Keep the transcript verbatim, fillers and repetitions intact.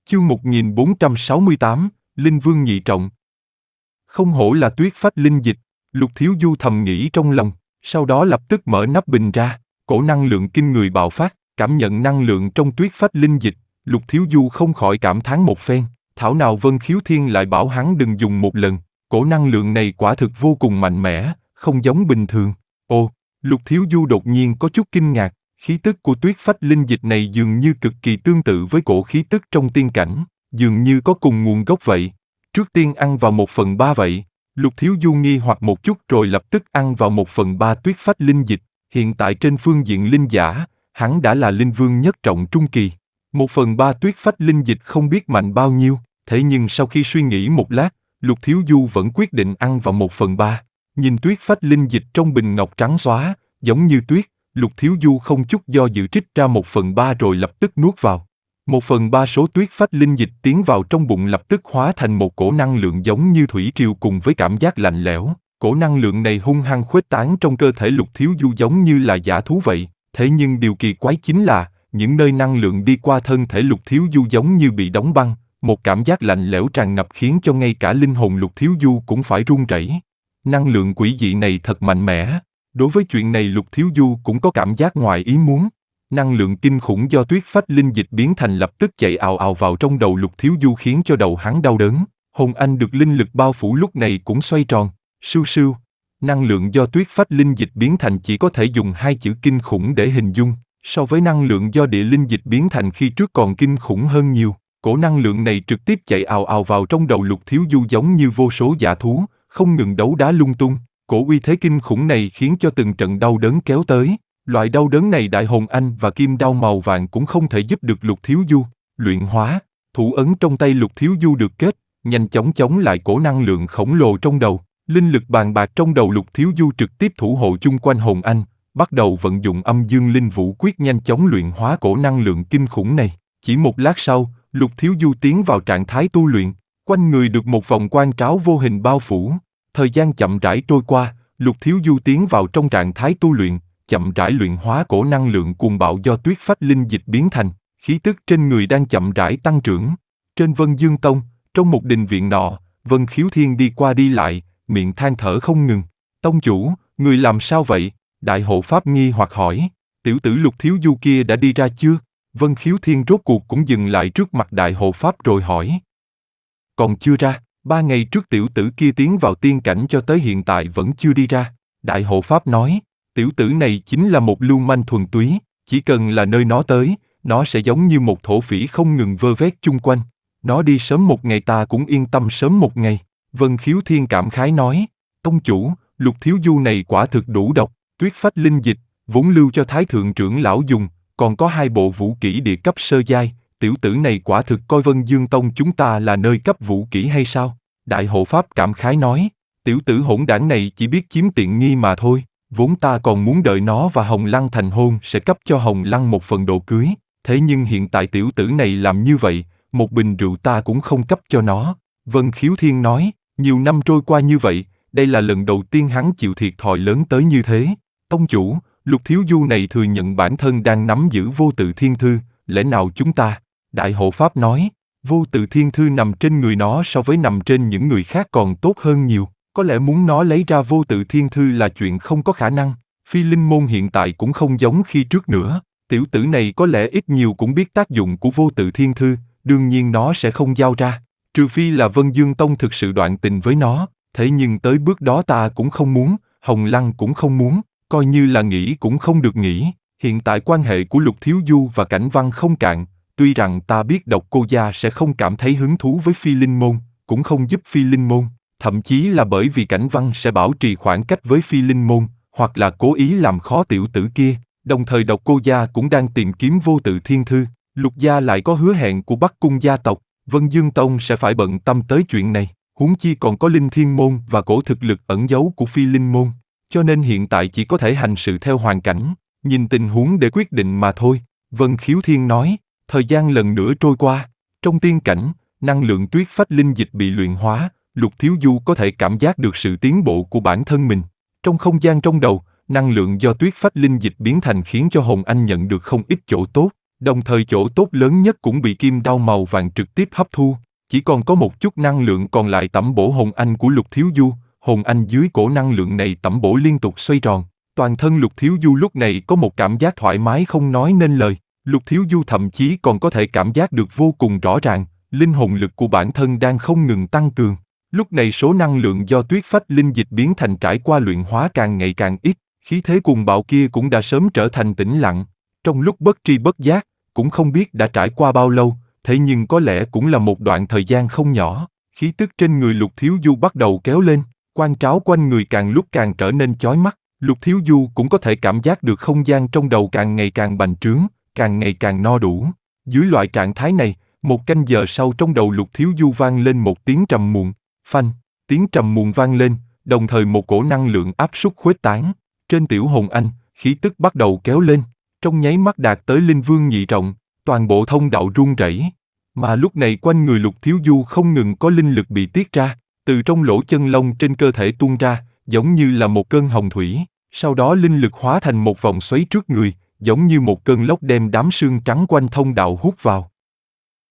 Chương một nghìn bốn trăm sáu mươi tám, Linh Vương nhị trọng. Không hổ là tuyết phách linh dịch, Lục Thiếu Du thầm nghĩ trong lòng, sau đó lập tức mở nắp bình ra, cổ năng lượng kinh người bạo phát, cảm nhận năng lượng trong tuyết phách linh dịch, Lục Thiếu Du không khỏi cảm thán một phen, thảo nào Vân Khiếu Thiên lại bảo hắn đừng dùng một lần, cổ năng lượng này quả thực vô cùng mạnh mẽ, không giống bình thường. Ồ, Lục Thiếu Du đột nhiên có chút kinh ngạc, khí tức của tuyết phách linh dịch này dường như cực kỳ tương tự với cổ khí tức trong tiên cảnh, dường như có cùng nguồn gốc vậy. Trước tiên ăn vào một phần ba vậy. Lục Thiếu Du nghi hoặc một chút rồi lập tức ăn vào một phần ba tuyết phách linh dịch. Hiện tại trên phương diện linh giả, hắn đã là linh vương nhất trọng trung kỳ. Một phần ba tuyết phách linh dịch không biết mạnh bao nhiêu, thế nhưng sau khi suy nghĩ một lát, Lục Thiếu Du vẫn quyết định ăn vào một phần ba. Nhìn tuyết phách linh dịch trong bình ngọc trắng xóa, giống như tuyết, Lục Thiếu Du không chút do dự trích ra một phần ba rồi lập tức nuốt vào. Một phần ba số tuyết phách linh dịch tiến vào trong bụng lập tức hóa thành một cổ năng lượng giống như thủy triều cùng với cảm giác lạnh lẽo. Cổ năng lượng này hung hăng khuếch tán trong cơ thể Lục Thiếu Du giống như là dã thú vậy. Thế nhưng điều kỳ quái chính là, những nơi năng lượng đi qua thân thể Lục Thiếu Du giống như bị đóng băng, một cảm giác lạnh lẽo tràn ngập khiến cho ngay cả linh hồn Lục Thiếu Du cũng phải run rẩy. Năng lượng quỷ dị này thật mạnh mẽ. Đối với chuyện này Lục Thiếu Du cũng có cảm giác ngoài ý muốn. Năng lượng kinh khủng do tuyết phách linh dịch biến thành lập tức chạy ào ào vào trong đầu Lục Thiếu Du khiến cho đầu hắn đau đớn. Hồn anh được linh lực bao phủ lúc này cũng xoay tròn, sưu sưu. Năng lượng do tuyết phách linh dịch biến thành chỉ có thể dùng hai chữ kinh khủng để hình dung, so với năng lượng do địa linh dịch biến thành khi trước còn kinh khủng hơn nhiều. Cổ năng lượng này trực tiếp chạy ào ào vào trong đầu Lục Thiếu Du giống như vô số dã thú, không ngừng đấu đá lung tung. Cổ uy thế kinh khủng này khiến cho từng trận đau đớn kéo tới. Loại đau đớn này đại hồn anh và kim đao màu vàng cũng không thể giúp được Lục Thiếu Du. Luyện hóa, thủ ấn trong tay Lục Thiếu Du được kết, nhanh chóng chống lại cổ năng lượng khổng lồ trong đầu. Linh lực bàn bạc trong đầu Lục Thiếu Du trực tiếp thủ hộ chung quanh hồn anh, bắt đầu vận dụng âm dương linh vũ quyết nhanh chóng luyện hóa cổ năng lượng kinh khủng này. Chỉ một lát sau, Lục Thiếu Du tiến vào trạng thái tu luyện, quanh người được một vòng quang tráo vô hình bao phủ. Thời gian chậm rãi trôi qua, Lục Thiếu Du tiến vào trong trạng thái tu luyện, chậm rãi luyện hóa cổ năng lượng cuồng bạo do tuyết phách linh dịch biến thành, khí tức trên người đang chậm rãi tăng trưởng. Trên Vân Dương Tông, trong một đình viện nọ, Vân Khiếu Thiên đi qua đi lại, miệng than thở không ngừng. Tông chủ, người làm sao vậy? Đại hộ pháp nghi hoặc hỏi. Tiểu tử Lục Thiếu Du kia đã đi ra chưa? Vân Khiếu Thiên rốt cuộc cũng dừng lại trước mặt đại hộ pháp rồi hỏi. Còn chưa ra. Ba ngày trước tiểu tử kia tiến vào tiên cảnh cho tới hiện tại vẫn chưa đi ra. Đại hộ pháp nói, tiểu tử này chính là một lưu manh thuần túy, chỉ cần là nơi nó tới, nó sẽ giống như một thổ phỉ không ngừng vơ vét chung quanh. Nó đi sớm một ngày ta cũng yên tâm sớm một ngày. Vân Khiếu Thiên cảm khái nói, tông chủ, Lục Thiếu Du này quả thực đủ độc, tuyết phách linh dịch, vốn lưu cho Thái Thượng trưởng lão dùng, còn có hai bộ vũ kỹ địa cấp sơ giai. Tiểu tử này quả thực coi Vân Dương Tông chúng ta là nơi cấp vũ kỹ hay sao? Đại hộ pháp cảm khái nói, tiểu tử hỗn đảng này chỉ biết chiếm tiện nghi mà thôi, vốn ta còn muốn đợi nó và Hồng Lăng thành hôn sẽ cấp cho Hồng Lăng một phần đồ cưới, thế nhưng hiện tại tiểu tử này làm như vậy, một bình rượu ta cũng không cấp cho nó. Vân Khiếu Thiên nói, nhiều năm trôi qua như vậy, đây là lần đầu tiên hắn chịu thiệt thòi lớn tới như thế. Tông chủ, Lục Thiếu Du này thừa nhận bản thân đang nắm giữ vô tự thiên thư, lẽ nào chúng ta? Đại hộ pháp nói, vô tự thiên thư nằm trên người nó so với nằm trên những người khác còn tốt hơn nhiều, có lẽ muốn nó lấy ra vô tự thiên thư là chuyện không có khả năng. Phi linh môn hiện tại cũng không giống khi trước nữa, tiểu tử này có lẽ ít nhiều cũng biết tác dụng của vô tự thiên thư, đương nhiên nó sẽ không giao ra, trừ phi là Vân Dương Tông thực sự đoạn tình với nó, thế nhưng tới bước đó ta cũng không muốn, Hồng Lăng cũng không muốn, coi như là nghĩ cũng không được nghĩ. Hiện tại quan hệ của Lục Thiếu Du và Cảnh Văn không cạn. Tuy rằng ta biết Độc Cô gia sẽ không cảm thấy hứng thú với Phi Linh môn, cũng không giúp Phi Linh môn, thậm chí là bởi vì Cảnh Văn sẽ bảo trì khoảng cách với Phi Linh môn, hoặc là cố ý làm khó tiểu tử kia. Đồng thời Độc Cô gia cũng đang tìm kiếm vô tự thiên thư, Lục gia lại có hứa hẹn của Bắc Cung gia tộc, Vân Dương Tông sẽ phải bận tâm tới chuyện này. Huống chi còn có Linh Thiên môn và cổ thực lực ẩn giấu của Phi Linh môn, cho nên hiện tại chỉ có thể hành sự theo hoàn cảnh, nhìn tình huống để quyết định mà thôi. Vân Khiếu Thiên nói. Thời gian lần nữa trôi qua, trong tiên cảnh, năng lượng tuyết phách linh dịch bị luyện hóa, Lục Thiếu Du có thể cảm giác được sự tiến bộ của bản thân mình. Trong không gian trong đầu, năng lượng do tuyết phách linh dịch biến thành khiến cho hồn anh nhận được không ít chỗ tốt. Đồng thời chỗ tốt lớn nhất cũng bị kim đao màu vàng trực tiếp hấp thu, chỉ còn có một chút năng lượng còn lại tẩm bổ hồn anh của Lục Thiếu Du. Hồn anh dưới cổ năng lượng này tẩm bổ liên tục xoay tròn, toàn thân Lục Thiếu Du lúc này có một cảm giác thoải mái không nói nên lời. Lục Thiếu Du thậm chí còn có thể cảm giác được vô cùng rõ ràng, linh hồn lực của bản thân đang không ngừng tăng cường. Lúc này số năng lượng do tuyết phách linh dịch biến thành trải qua luyện hóa càng ngày càng ít, khí thế cuồng bạo kia cũng đã sớm trở thành tĩnh lặng. Trong lúc bất tri bất giác, cũng không biết đã trải qua bao lâu, thế nhưng có lẽ cũng là một đoạn thời gian không nhỏ, khí tức trên người Lục Thiếu Du bắt đầu kéo lên, quang tráo quanh người càng lúc càng trở nên chói mắt. Lục Thiếu Du cũng có thể cảm giác được không gian trong đầu càng ngày càng bành trướng, càng ngày càng no đủ. Dưới loại trạng thái này, một canh giờ sau trong đầu Lục Thiếu Du vang lên một tiếng trầm muộn, phanh, tiếng trầm muộn vang lên, đồng thời một cổ năng lượng áp suất khuếch tán. Trên tiểu hồn anh, khí tức bắt đầu kéo lên, trong nháy mắt đạt tới linh vương nhị trọng, toàn bộ thông đạo rung rẩy. Mà lúc này quanh người Lục Thiếu Du không ngừng có linh lực bị tiết ra, từ trong lỗ chân lông trên cơ thể tuôn ra, giống như là một cơn hồng thủy, sau đó linh lực hóa thành một vòng xoáy trước người, giống như một cơn lốc đem đám sương trắng quanh thông đạo hút vào.